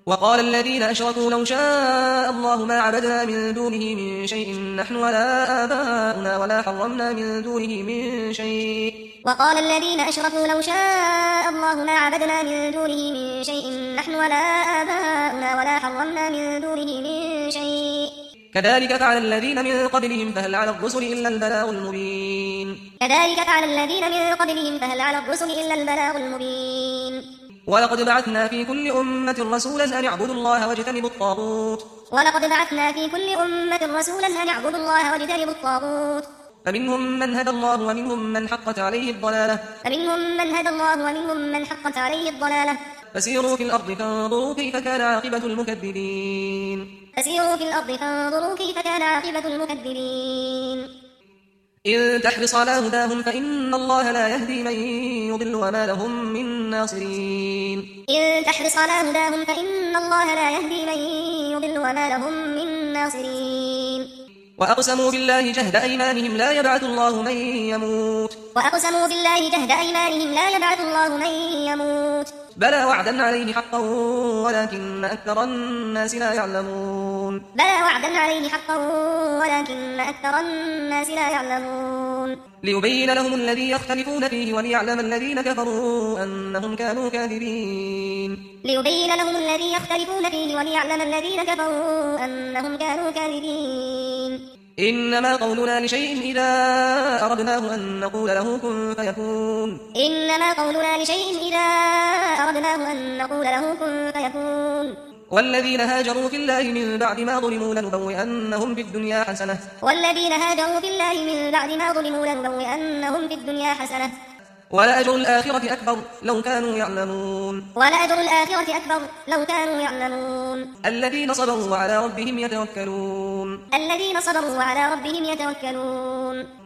وقال الذين أشركوا لو شاء الله ما عبدنا من دونه من شيء نحن ولا آباؤنا ولا حرمنا من دونه من شيء. وقال الذين أشركوا لو شاء الله ما عبدنا من دونه من شيء نحن ولا آباؤنا ولا حرمنا من دونه من شيء. كذلك فعل الذين من قبلهم فهل على الرسل إلا البلاغ المبين. كذلك فعل الذين من قبلهم فهل على الرسل إلا البلاغ المبين. ولقد بعثنا في كل أمة رسولا أن اعبدوا الله واجتنبوا الطاغوت. ولقد بعثنا في كل أمة رسولا أن اعبدوا الله واجتنبوا الطاغوت. فمنهم من هدى الله ومنهم من حقت عليه الضلالة. فمنهم من هدى الله ومنهم من حقت عليه الضلالة. فسيروا في الأرض فانظروا كيف كان عاقبة المكذبين. فسيروا في الأرض فانظروا كيف كان عاقبة المكذبين. إن تحرص على هداهم فإن الله لا يهدي من يضل وما لهم من ناصرين. إن تحرص على هداهم فإن الله لا يهدي من يضل وما لهم من ناصرين. وأقسموا بالله جهد أيمانهم لا يبعث الله من يموت. وأقسموا بالله جهد أيمانهم لا يبعث الله من يموت. بلى وعدا عليه حقا ولكن أكثر الناس لا يعلمون. بلى وعدا عليه حقا ولكن أكثر الناس لا يعلمون. ليبين لهم الذي يختلفون فيه وليعلم الذين كفروا أنهم كانوا كاذبين. ليبين لهم الذي يختلفون فيه وليعلم الذين كفروا أنهم كانوا كاذبين. إنما قولنا لشيء إذا أردناه أن نقول له كن فيكون. إنما قولنا لشيء إذا أردناه أن نقول له كن فيكون. والذين هاجروا في الله من بعد ما ظلموا لنبوئنهم في الدنيا حسنة. والذين هاجروا في الله من بعد ما ظلموا لنبوئنهم في الدنيا حسنة. ولأجر الآخرة أكبر لو كانوا يعلمون. ولأجر الآخرة أكبر لو كانوا يعلمون. الذين صبروا وعلى ربهم يتوكلون. الذين صبروا وعلى ربهم يتوكلون.